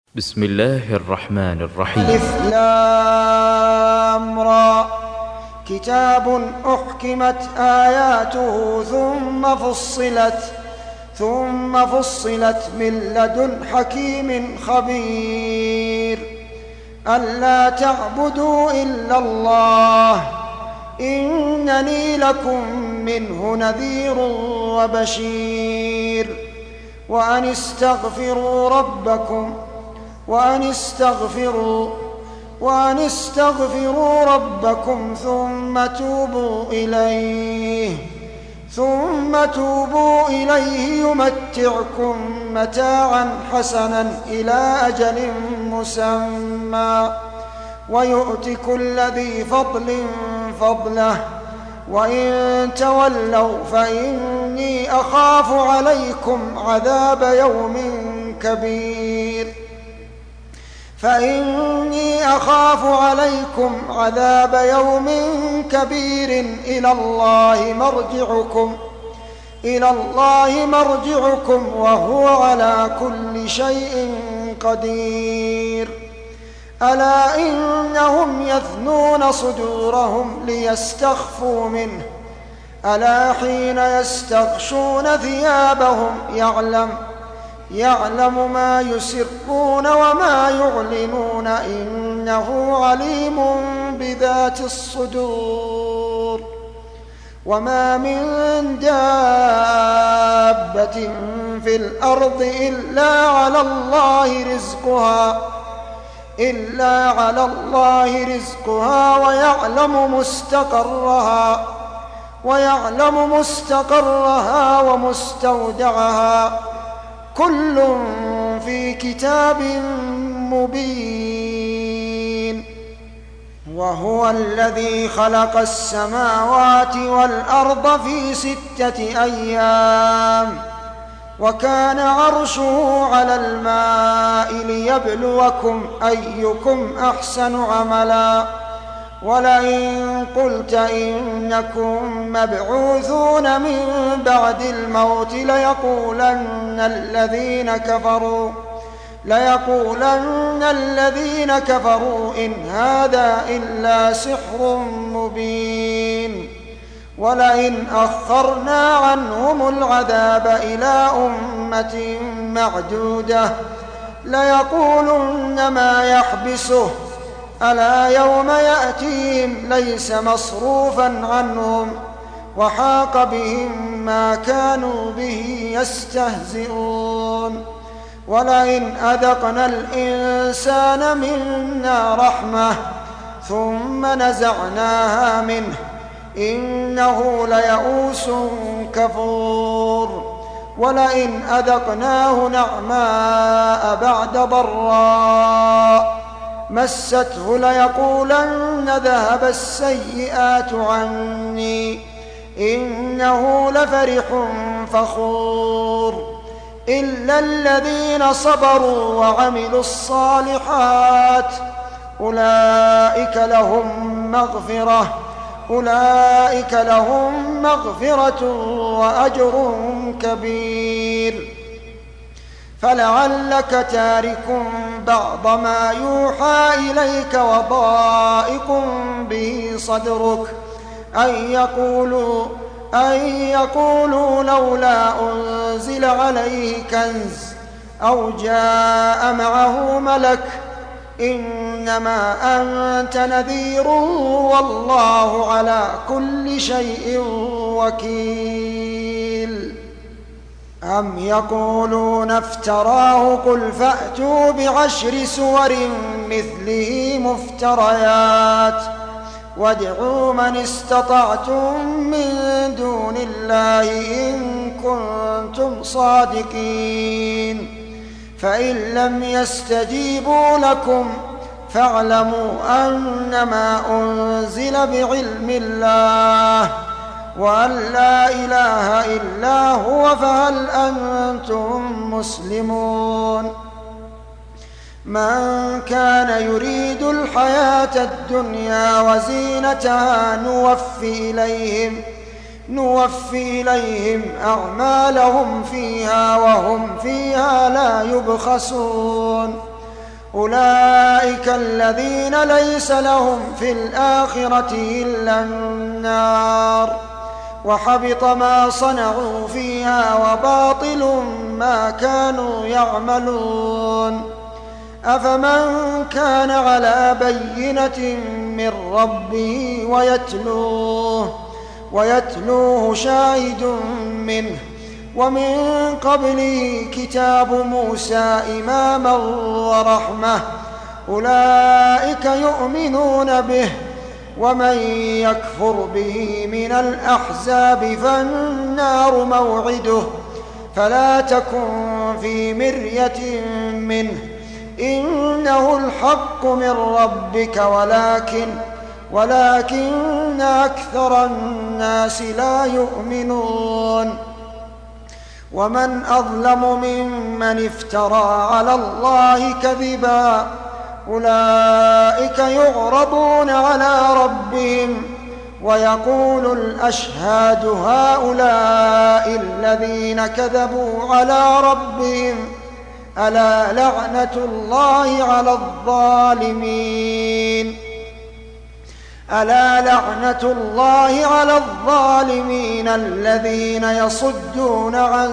بسم الله الرحمن الرحيم. ألف لام را. كتاب أحكمت آياته ثم فصلت من لدن حكيم خبير. ألا تعبدوا إلا الله إنني لكم منه نذير وبشير. وأن استغفروا ربكم ثم توبوا إليه يمتعكم متاعا حسنا إلى أجل مسمى ويؤت كل ذي فضل فضله. وإن تولوا فإني أخاف عليكم عذاب يوم كبير. إلى الله مرجعكم وهو على كل شيء قدير. ألا إنهم يثنون صدورهم ليستخفوا منه ألا حين يستغشون ثيابهم يعلم ما يسرون وما يعلنون إنه عليم بذات الصدور. وما من دابة في الأرض إلا على الله رزقها ويعلم مستقرها ومستودعها كل في كتاب مبين. وهو الذي خلق السماوات والأرض في 6 أيام وكان عرشه على الماء ليبلوكم أيكم أحسن عملا. ولئن قلت إنكم مبعوثون من بعد الموت ليقولن الذين كفروا إن هذا إلا سحر مبين. ولئن أخرنا عنهم العذاب إلى أمة معدودة ليقولن ما يحبسه ألا يوم يأتيهم ليس مصروفا عنهم وحاق بهم ما كانوا به يستهزئون. ولئن أذقنا الإنسان منا رحمة ثم نزعناها منه إنه ليئوس كفور. ولئن أذقناه نعماء بعد ضراء مسته ليقولن ذهب السيئات عني إنه لفرح فخور. إلا الذين صبروا وعملوا الصالحات أولئك لهم مغفرة وأجر كبير. فلعلك تارك بعض ما يوحى إليك وضائق به صدرك أن يقولوا لولا أنزل عليه كنز أو جاء معه ملك إنما أنت نذير والله على كل شيء وكيل. أم يقولون افتراه قل فأتوا ب10 سور مثله مفتريات وادعوا من استطعتم من دون الله إن كنتم صادقين. فإن لم يستجيبوا لكم فاعلموا أنما أنزل بعلم الله وأن لا إله إلا هو فهل أنتم مسلمون. من كان يريد الحياة الدنيا وزينتها نوفي إليهم أعمالهم فيها وهم فيها لا يبخسون. أولئك الذين ليس لهم في الآخرة إلا النار وحبط ما صنعوا فيها وباطل ما كانوا يعملون. أفمن كان على بينة من ربه ويتلوه شاهد منه ومن قبله كتاب موسى إماما ورحمة أولئك يؤمنون به ومن يكفر به من الأحزاب فالنار موعده فلا تكن في مرية منه إنه الحق من ربك ولكن أكثر الناس لا يؤمنون. ومن أظلم ممن افترى على الله كذبا أولئك يعرضون على ربهم ويقول الأشهاد هؤلاء الذين كذبوا على ربهم ألا لعنة الله على الظالمين ألا لعنة الله على الظالمين الذين يصدون عن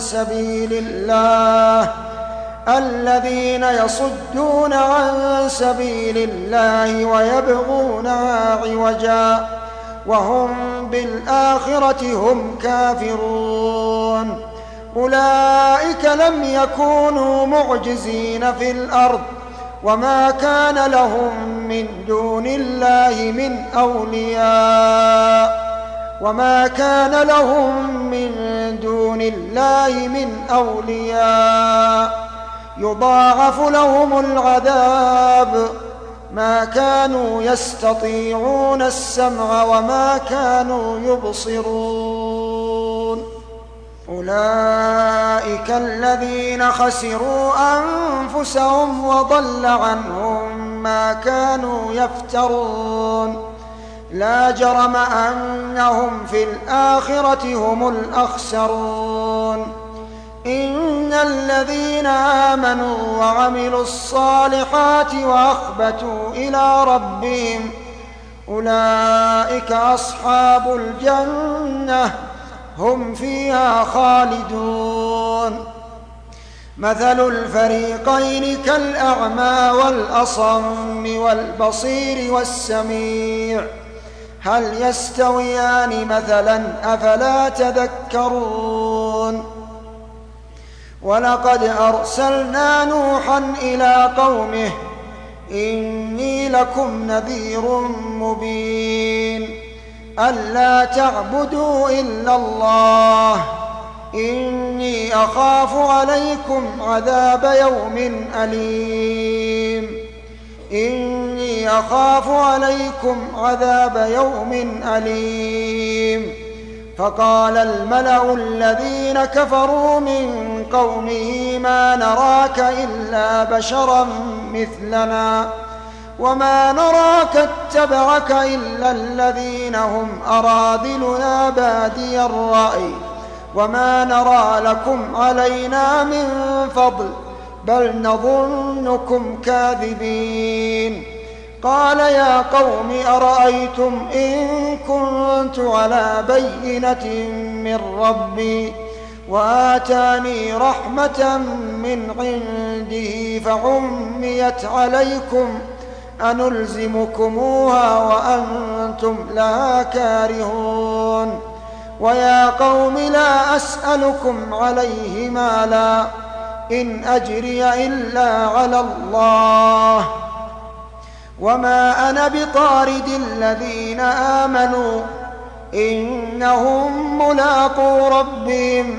سبيل الله ويبغونها عوجا وهم بالآخرة هم كافرون. أولئك لم يكونوا معجزين في الأرض وما كان لهم من دون الله من أولياء يضاعف لهم العذاب ما كانوا يستطيعون السمع وما كانوا يبصرون. أولئك الذين خسروا أنفسهم وضل عنهم ما كانوا يفترون. لا جرم أنهم في الآخرة هم الأخسرون. إن الذين آمنوا وعملوا الصالحات وأخبتوا إلى ربهم أولئك أصحاب الجنة هم فيها خالدون. مثل الفريقين كالأعمى والأصم والبصير والسميع هل يستويان مثلا أفلا تذكرون. ولقد أرسلنا نوحا إلى قومه إني لكم نذير مبين ألا تعبدوا إلا الله إني أخاف عليكم عذاب يوم أليم. فقال الملأ الذين كفروا من قومه ما نراك إلا بشرا مثلنا وما نراك اتبعك إلا الذين هم أراذلنا بادي الرأي وما نرى لكم علينا من فضل بل نظنكم كاذبين. قال يا قوم أرأيتم إن كنت على بينة من ربي وآتاني رحمة من عنده فعميت عليكم أنلزمكموها وأنتم لها كارهون. ويا قوم لا أسألكم عليه مالا إن أجري إلا على الله وما أنا بطارد الذين آمنوا إنهم ملاقو ربهم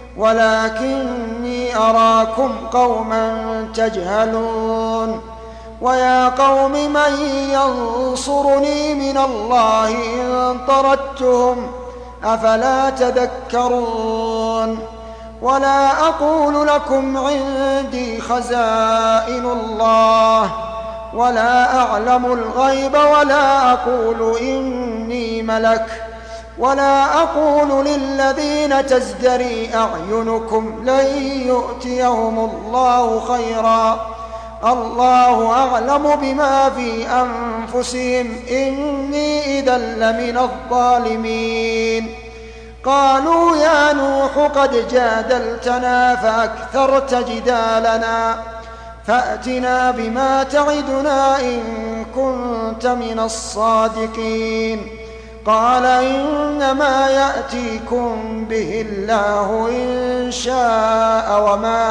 ولكني أراكم قوما تجهلون. ويا قوم من ينصرني من الله إن طردتهم أفلا تذكرون. ولا أقول لكم عندي خزائن الله ولا أعلم الغيب ولا أقول إني ملك ولا أقول للذين تزدري أعينكم لن يؤتيهم الله خيرا الله أعلم بما في أنفسهم إني إذا لمن الظالمين. قالوا يا نوح قد جادلتنا فأكثرت جدالنا فأتنا بما تعدنا إن كنت من الصادقين. قال إنما يأتيكم به الله إن شاء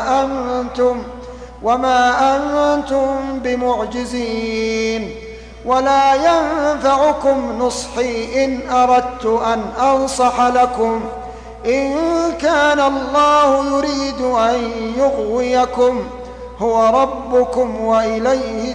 وما أنتم بمعجزين ولا ينفعكم نصحي إن أردت أن أنصح لكم إن كان الله يريد أن يغويكم هو ربكم وإليه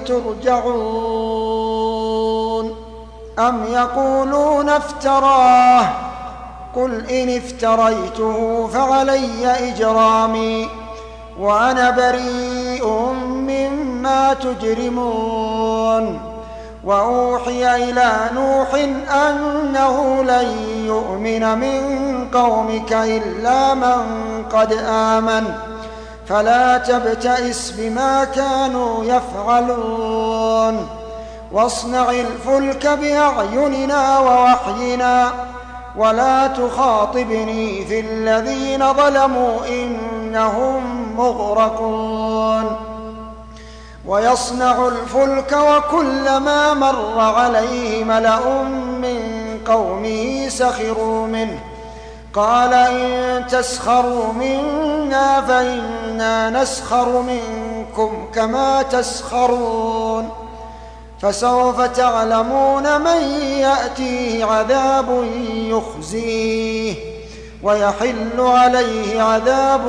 ترجعون. أم يقولون افتراه قل إن افتريته فعلي إجرامي وأنا بريء مما تجرمون. وأوحي إلى نوح أنه لن يؤمن من قومك إلا من قد آمن فلا تبتئس بما كانوا يفعلون واصنع الفلك بأعيننا ووحينا ولا تخاطبني في الذين ظلموا إنهم مغرقون. ويصنع الفلك وكلما مر عليه ملأ من قومه سخروا منه قال إن تسخروا منا فإنا نسخر منكم كما تسخرون. فسوف تعلمون من يأتيه عذاب يخزيه ويحل عليه عذاب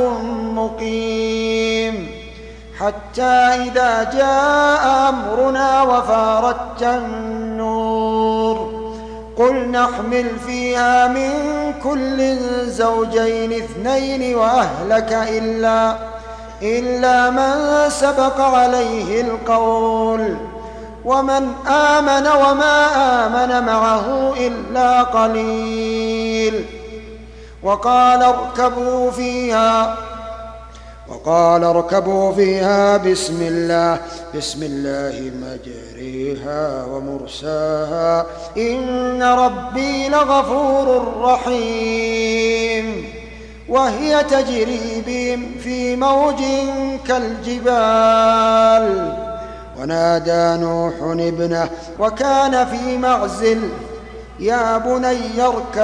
مقيم. حتى إذا جاء أمرنا وفارت النور قل نحمل فيها من كل زوجين اثنين وأهلك إلا من سبق عليه القول ومن آمن وما آمن معه إلا قليل. وقال اركبوا فيها بسم الله مجريها ومرساها إن ربي لغفور رحيم. وهي تجري بهم في موج كالجبال. ونادى نوح ابنه وكان في معزل يا بني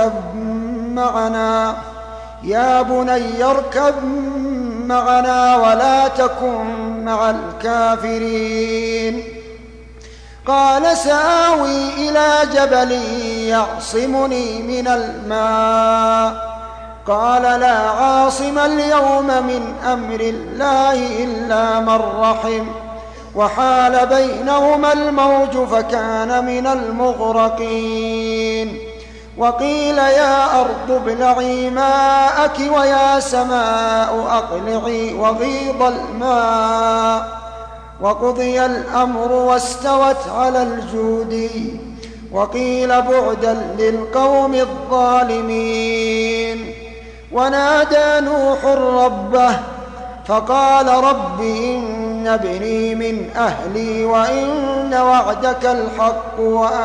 اركب معنا ولا تكن مع الكافرين. قال سآوي إلى جبل يعصمني من الماء قال لا عاصم اليوم من أمر الله إلا من رحم وحال بينهما الموج فكان من المغرقين. وقيل يا أرض ابلعي ماءك ويا سماء أقلعي وغيض الماء وقضي الأمر واستوت على الجودي وقيل بعدا للقوم الظالمين. ونادى نوح ربه فقال رب إن ابني من أهلي وإن وعدك الحق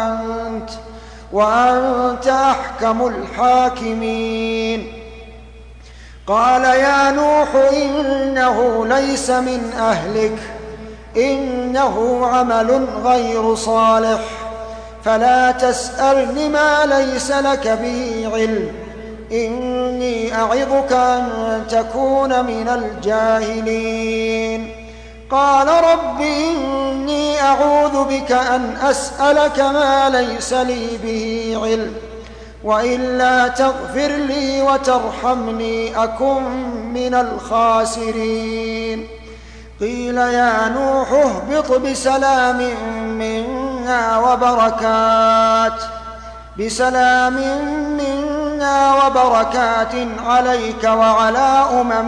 وأنت أحكم الحاكمين. قال يا نوح إنه ليس من أهلك إنه عمل غير صالح فلا تسألن ما ليس لك به علم إني أعظك أن تكون من الجاهلين. قال رب إني أعوذ بك أن أسألك ما ليس لي به علم وإلا تغفر لي وترحمني أكن من الخاسرين. قيل يا نوح اهبط بسلام منا وبركات عليك وعلى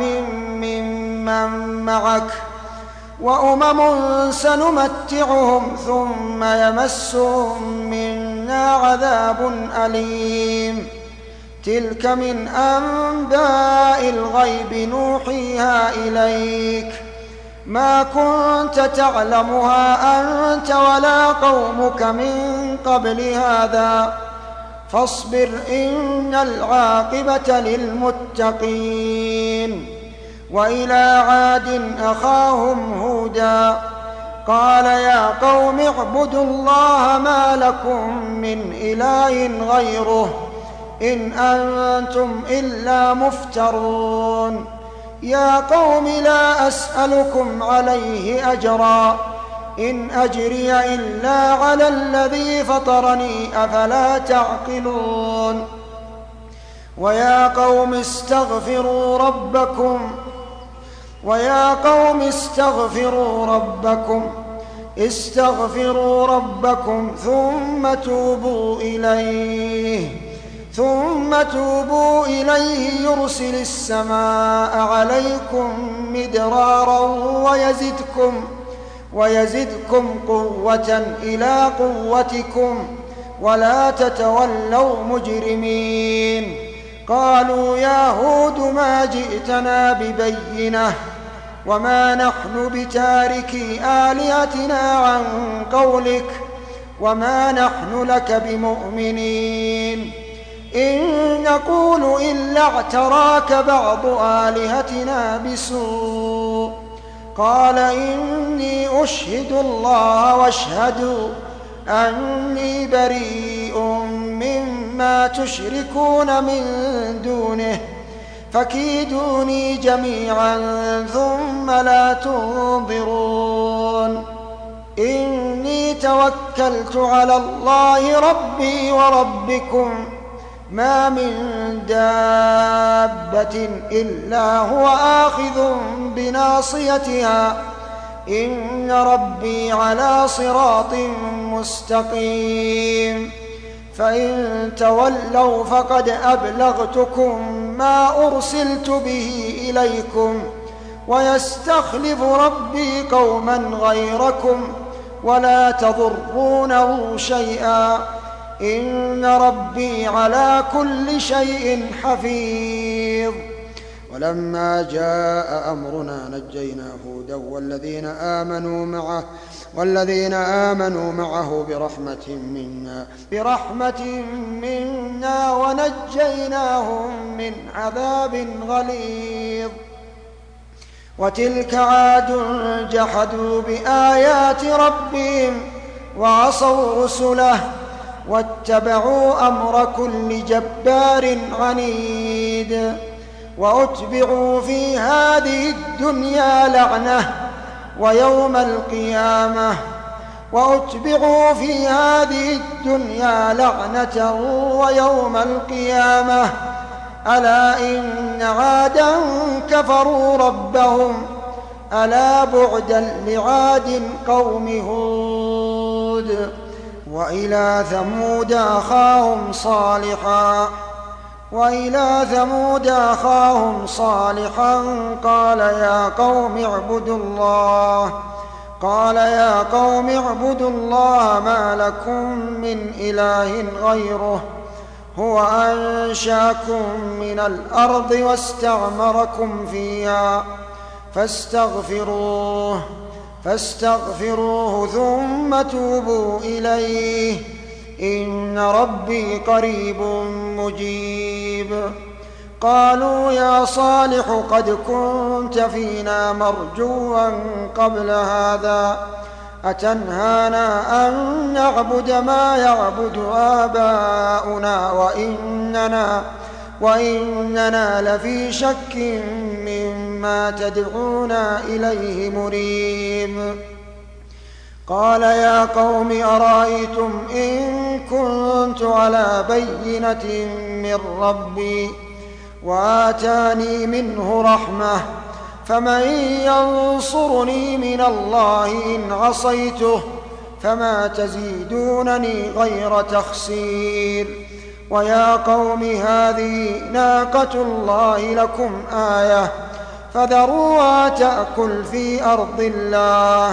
ممن معك وأمم سنمتعهم ثم يمسهم منا عذاب أليم. تلك من أنباء الغيب نوحيها إليك ما كنت تعلمها أنت ولا قومك من قبل هذا فاصبر إن العاقبة للمتقين. وإلى عاد أخاهم هودا قال يا قوم اعبدوا الله ما لكم من إله غيره إن أنتم إلا مفترون. يا قوم لا أسألكم عليه أجرا إن أجري إلا على الذي فطرني أفلا تعقلون. ويا قوم استغفروا ربكم ثم توبوا إليه يرسل السماء عليكم مدرارا ويزدكم قوة إلى قوتكم ولا تتولوا مجرمين. قالوا يا هود ما جئتنا ببينة وما نحن بتاركي آلهتنا عن قولك وما نحن لك بمؤمنين إن نقول إلا اعتراك بعض آلهتنا بسوء. قال إني أشهد الله واشهدوا أني بريء مما تشركون من دونه فكيدوني جميعا ثم لا تنظرون. إني توكلت على الله ربي وربكم ما من دابة إلا هو آخذ بناصيتها إن ربي على صراط مستقيم. فإن تولوا فقد أبلغتكم ما أرسلت به إليكم ويستخلف ربي قوما غيركم ولا تضرونه شيئا إن ربي على كل شيء حفيظ. ولما جاء أمرنا نجينا هودا والذين آمنوا معه برحمة منا ونجيناهم من عذاب غليظ. وتلك عاد جحدوا بآيات ربهم وعصوا رسله واتبعوا أمر كل جبار عنيد. وأتبعوا في هذه الدنيا لعنة ويوم القيامة ألا إن عادا كفروا ربهم ألا بعدا لعاد قوم هود. وإلى ثمود أخاهم صالحا قال يا قوم اعبدوا الله ما لكم من إله غيره هو أنشأكم من الأرض واستعمركم فيها فاستغفروه ثم توبوا إليه إن ربي قريب مجيب. قالوا يا صالح قد كنت فينا مرجوا قبل هذا أتنهانا أن نعبد ما يعبد آباؤنا وإننا لفي شك مما تدعونا إليه مريب. قال يا قوم أرأيتم إن كنت على بينة من ربي وآتاني منه رحمة فمن ينصرني من الله إن عصيته فما تزيدونني غير تخسير. ويا قوم هذه ناقة الله لكم آية فذروها تأكل في أرض الله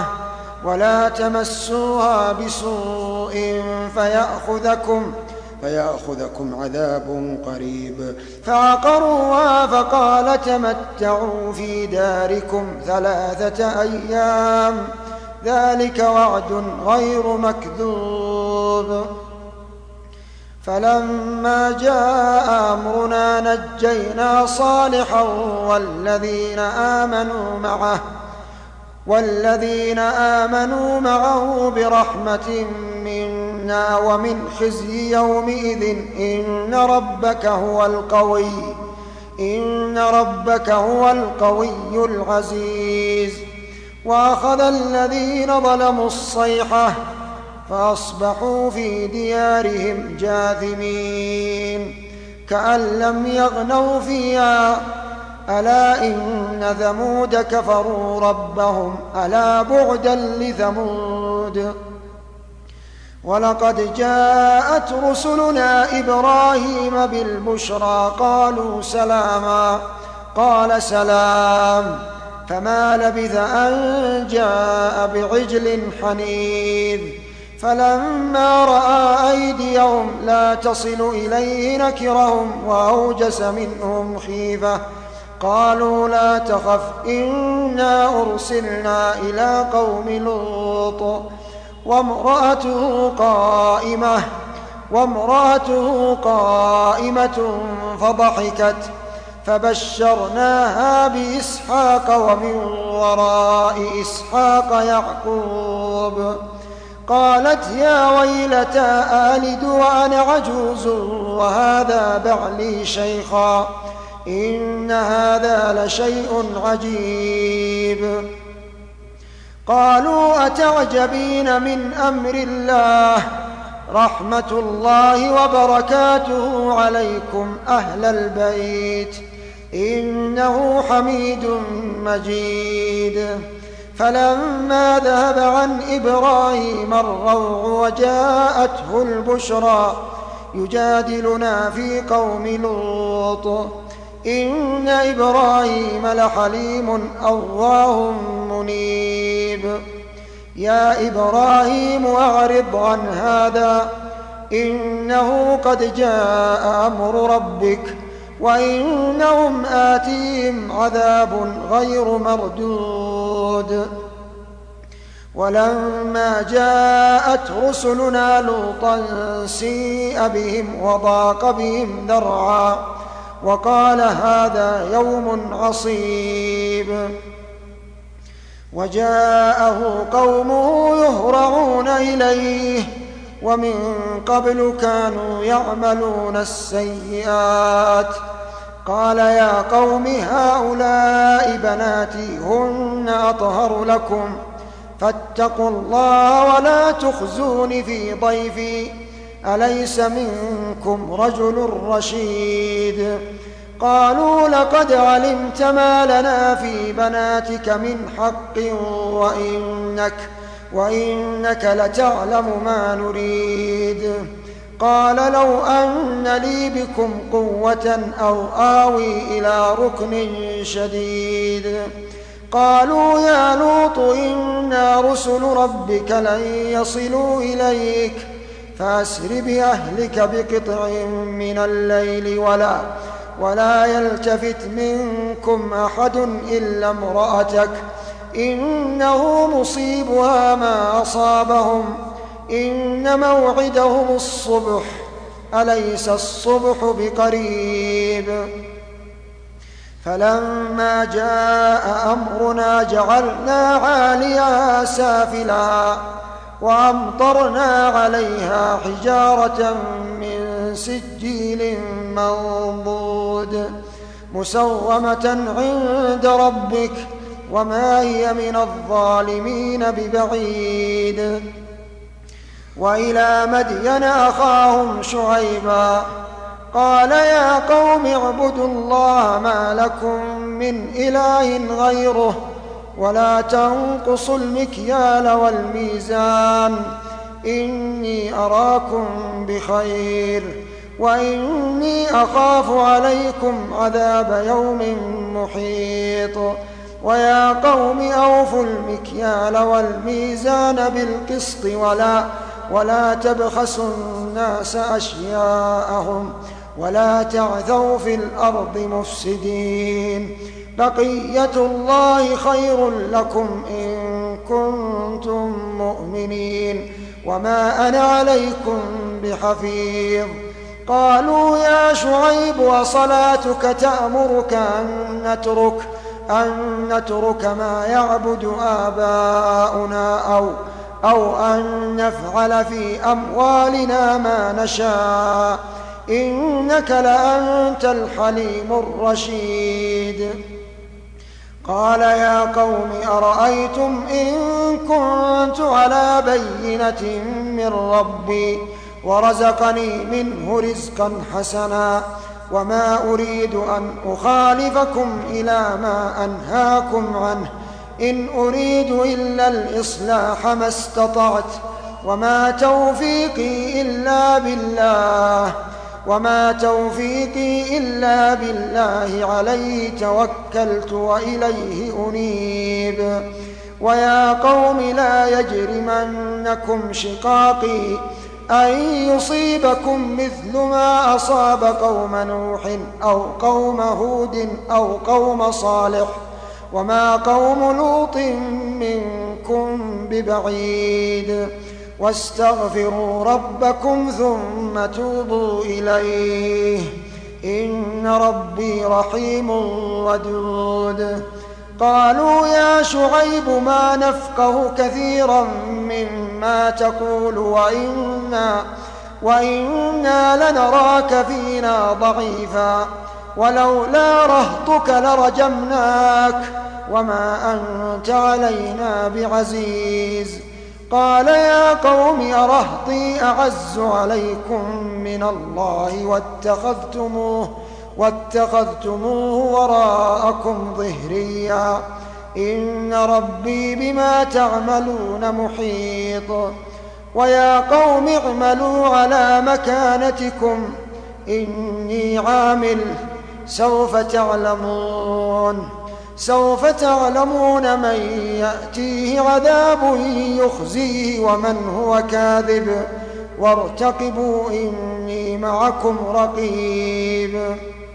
فيأخذكم عذاب قريب. فعقروها فقال تمتعوا في داركم 3 أيام ذلك وعد غير مكذوب. فلما جاء أمرنا نجينا صالحا والذين آمنوا معه برحمة منا ومن خزي يومئذ إن ربك هو القوي العزيز. وأخذ الذين ظلموا الصيحة فأصبحوا في ديارهم جاثمين كأن لم يغنوا فيها ألا إن ثمود كفروا ربهم ألا بعدا لثمود. ولقد جاءت رسلنا إبراهيم بالبشرى قالوا سلاما قال سلام فما لبث أن جاء بعجل حنيذ. فلما رأى أيديهم لا تصل إليه نكرهم وأوجس منهم خيفة قالوا لا تخف إنا أرسلنا إلى قوم لوط وامرأته قائمة فضحكت فبشرناها بإسحاق ومن وراء إسحاق يعقوب. قالت يا ويلتى ألد وأنا عجوز وهذا بعلي شيخا إن هذا لشيء عجيب. قالوا أتعجبين من أمر الله رحمة الله وبركاته عليكم أهل البيت إنه حميد مجيد. فلما ذهب عن إبراهيم الروع وجاءته البشرى يجادلنا في قوم لوط إن إبراهيم لحليم أواه منيب. يا إبراهيم أعرض عن هذا إنه قد جاء أمر ربك وإنهم آتيهم عذاب غير مردود. ولما جاءت رسلنا لوطا سيء بهم وضاق بهم ذرعا وقال هذا يوم عصيب. وجاءه قومه يهرعون إليه ومن قبل كانوا يعملون السيئات. قال يا قوم هؤلاء بناتي هن أطهر لكم فاتقوا الله ولا تخزون في ضيفي أليس منكم رجل رشيد. قالوا لقد علمت ما لنا في بناتك من حق وإنك لتعلم ما نريد. قال لو أن لي بكم قوة أو آوي إلى ركن شديد. قالوا يا لوط إنا رسل ربك لن يصلوا إليك فأسر بأهلك بقطع من الليل ولا يلتفت منكم أحد إلا امرأتك إنه مصيبها ما أصابهم إن موعدهم الصبح أليس الصبح بقريب. فلما جاء أمرنا جعلنا عاليها سافلها وأمطرنا عليها حجارة من سجيل منضود مسومة عند ربك وما هي من الظالمين ببعيد. وإلى مدين أخاهم شعيبا قال يا قوم اعبدوا الله ما لكم من إله غيره ولا تنقصوا المكيال والميزان إني أراكم بخير وإني أخاف عليكم عذاب يوم محيط. ويا قوم أوفوا المكيال والميزان بالقسط ولا تبخسوا الناس أشياءهم ولا تعثوا في الأرض مفسدين. بقية الله خير لكم إن كنتم مؤمنين وما أنا عليكم بحفيظ. قالوا يا شعيب وصلاتك تأمرك أن نترك ما يعبد آباؤنا أو أن نفعل في أموالنا ما نشاء إنك لأنت الحليم الرشيد. قال يا قوم أرأيتم إن كنت على بينة من ربي ورزقني منه رزقا حسنا وما أريد أن أخالفكم إلى ما أنهاكم عنه إن أريد إلا الإصلاح ما استطعت وما توفيقي إلا بالله عليه توكلت وإليه أنيب. ويا قوم لا يجرمنكم شقاقي أن يصيبكم مثل ما أصاب قوم نوح أو قوم هود أو قوم صالح وما قوم لوط منكم ببعيد. واستغفروا ربكم ثم توبوا إليه إن ربي رحيم ودود. قالوا يا شعيب ما نفقه كثيرا مما تقول وإنا لنراك فينا ضعيفا ولولا رهطك لرجمناك وما أنت علينا بعزيز. قال يا قوم أرهطي أعز عليكم من الله واتخذتموه وراءكم ظهريا إن ربي بما تعملون محيط. ويا قوم اعملوا على مكانتكم إني عامل سوف تعلمون من يأتيه عذاب يخزيه ومن هو كاذب وارتقبوا إني معكم رقيب.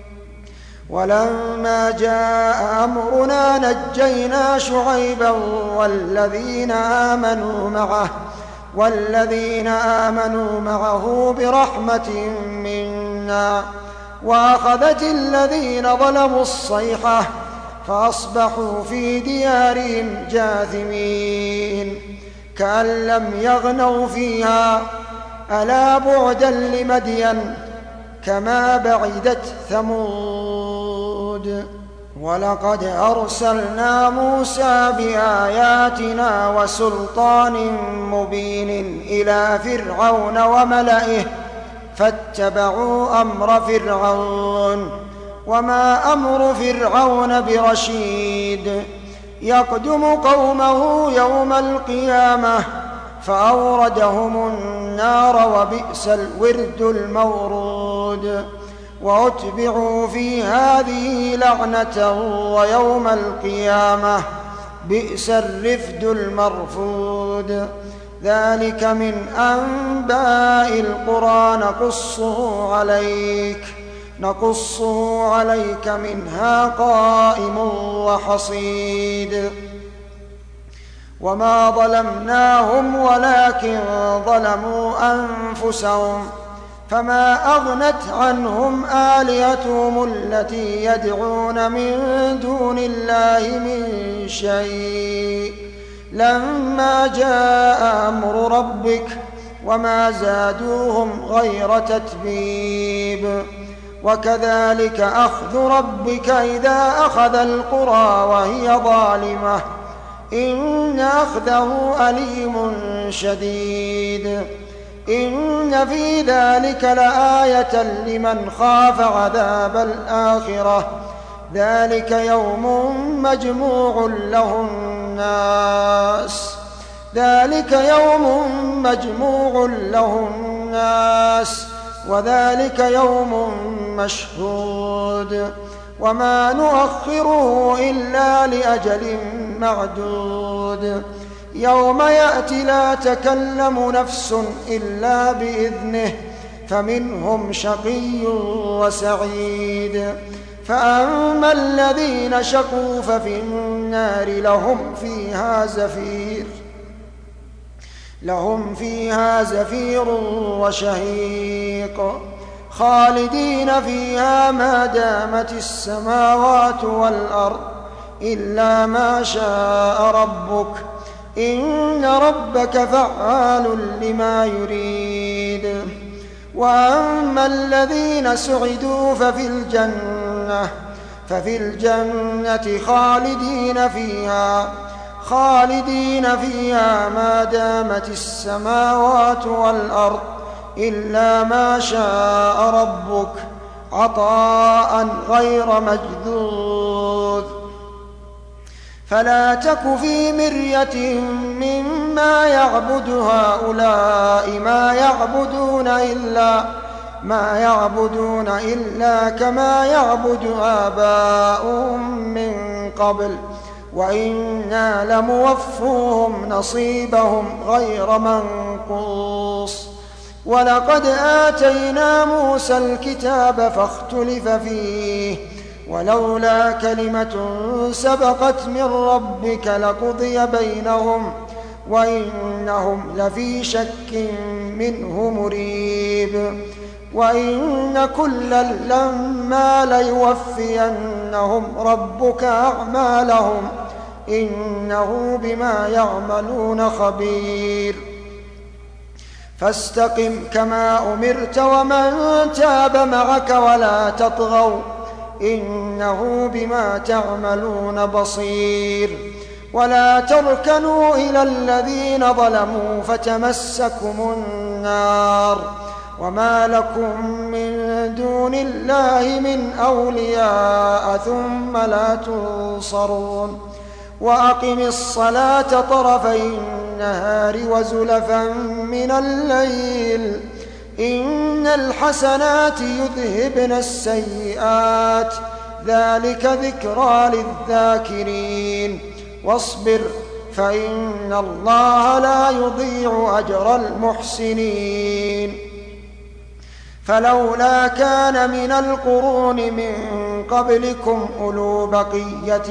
ولما جاء أمرنا نجينا شعيبا والذين آمنوا معه برحمة منا وأخذت الذين ظلموا الصيحة فأصبحوا في ديارهم جاثمين كأن لم يغنوا فيها ألا بعدا لمدين كما بعدت ثمود. ولقد أرسلنا موسى بآياتنا وسلطان مبين إلى فرعون وملئه فاتبعوا أمر فرعون وما أمر فرعون برشيد. يقدم قومه يوم القيامة فأوردهم النار وبئس الورد المورود. وأتبعوا في هذه لعنة ويوم القيامة بئس الرفد المرفود. ذلك من أنباء القرى نقصه عليك منها قائم وحصيد. وما ظلمناهم ولكن ظلموا أنفسهم فما أغنت عنهم آلهتهم التي يدعون من دون الله من شيء لما جاء أمر ربك وما زادوهم غير تتبيب. وكذلك أخذ ربك إذا أخذ القرى وهي ظالمة إن أخذه أليم شديد. إن في ذلك لآية لمن خاف عذاب الآخرة ذلك يوم مجموع له الناس وذلك يوم مشهود. وما نؤخره إلا لأجل معدود يوم يأتي لا تكلم نفس إلا بإذنه فمنهم شقي وسعيد. فأما الذين شقوا ففي النار لهم فيها زفير وشهيق خالدين فيها ما دامت السماوات والأرض إلا ما شاء ربك إن ربك فعال لما يريد. وأما الذين سعدوا ففي الجنة خالدين فيها ما دامت السماوات والأرض إلا ما شاء ربك عطاء غير مجذوذ. فلا تك في مرية مما يعبد هؤلاء ما يعبدون إلا كما يعبد آباؤهم من قبل وإنا لموفوهم نصيبهم غير منقوص. ولقد آتينا موسى الكتاب فاختلف فيه ولولا كلمة سبقت من ربك لقضي بينهم وإنهم لفي شك منه مريب. وإن كلا لما ليوفينهم ربك أعمالهم إنه بما يعملون خبير. فاستقم كما أمرت ومن تاب معك ولا تطغوا إنه بما تعملون بصير. ولا تركنوا إلى الذين ظلموا فتمسكم النار وما لكم من دون الله من أولياء ثم لا تنصرون. وأقم الصلاة طرفي النهار وزلفا من الليل إن الحسنات يذهبن السيئات ذلك ذكرى للذاكرين. واصبر فإن الله لا يضيع أجر المحسنين. فلولا كان من القرون من قبلكم أولو بقية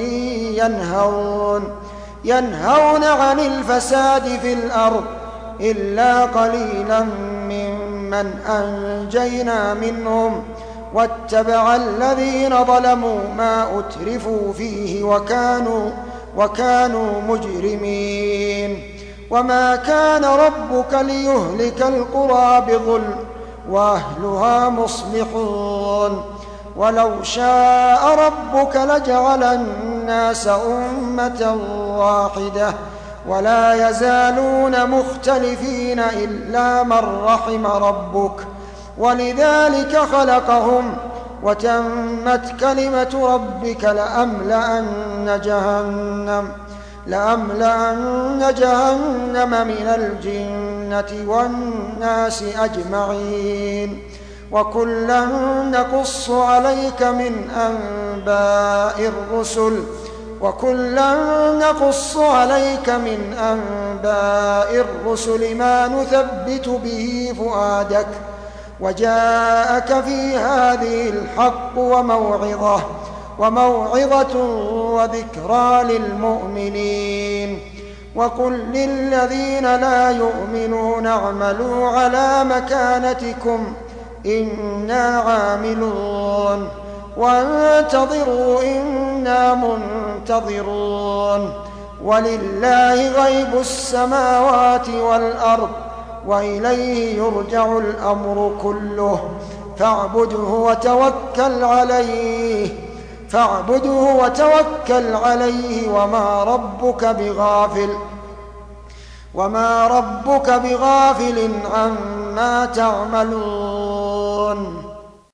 ينهون عن الفساد في الأرض إلا قليلا ممن أنجينا منهم واتبع الذين ظلموا ما أترفوا فيه وكانوا مجرمين. وما كان ربك ليهلك القرى بظلم وأهلها مصلحون. ولو شاء ربك لجعل الناس أمة واحدة ولا يزالون مختلفين إلا من رحم ربك ولذلك خلقهم وتمت كلمة ربك لأملأن جهنم من الجنة والناس أجمعين. وكلا نقص عليك من أنباء الرسل ما نثبت به فؤادك وجاءك في هذه الحق وموعظة وذكرى للمؤمنين. وقل للذين لا يؤمنون اعملوا على مكانتكم إنا عاملون وانتظروا إنا منتظرون. ولله غيب السماوات والأرض وإليه يرجع الأمر كله فاعبده وتوكل عليه وما ربك بغافل عما تعملون.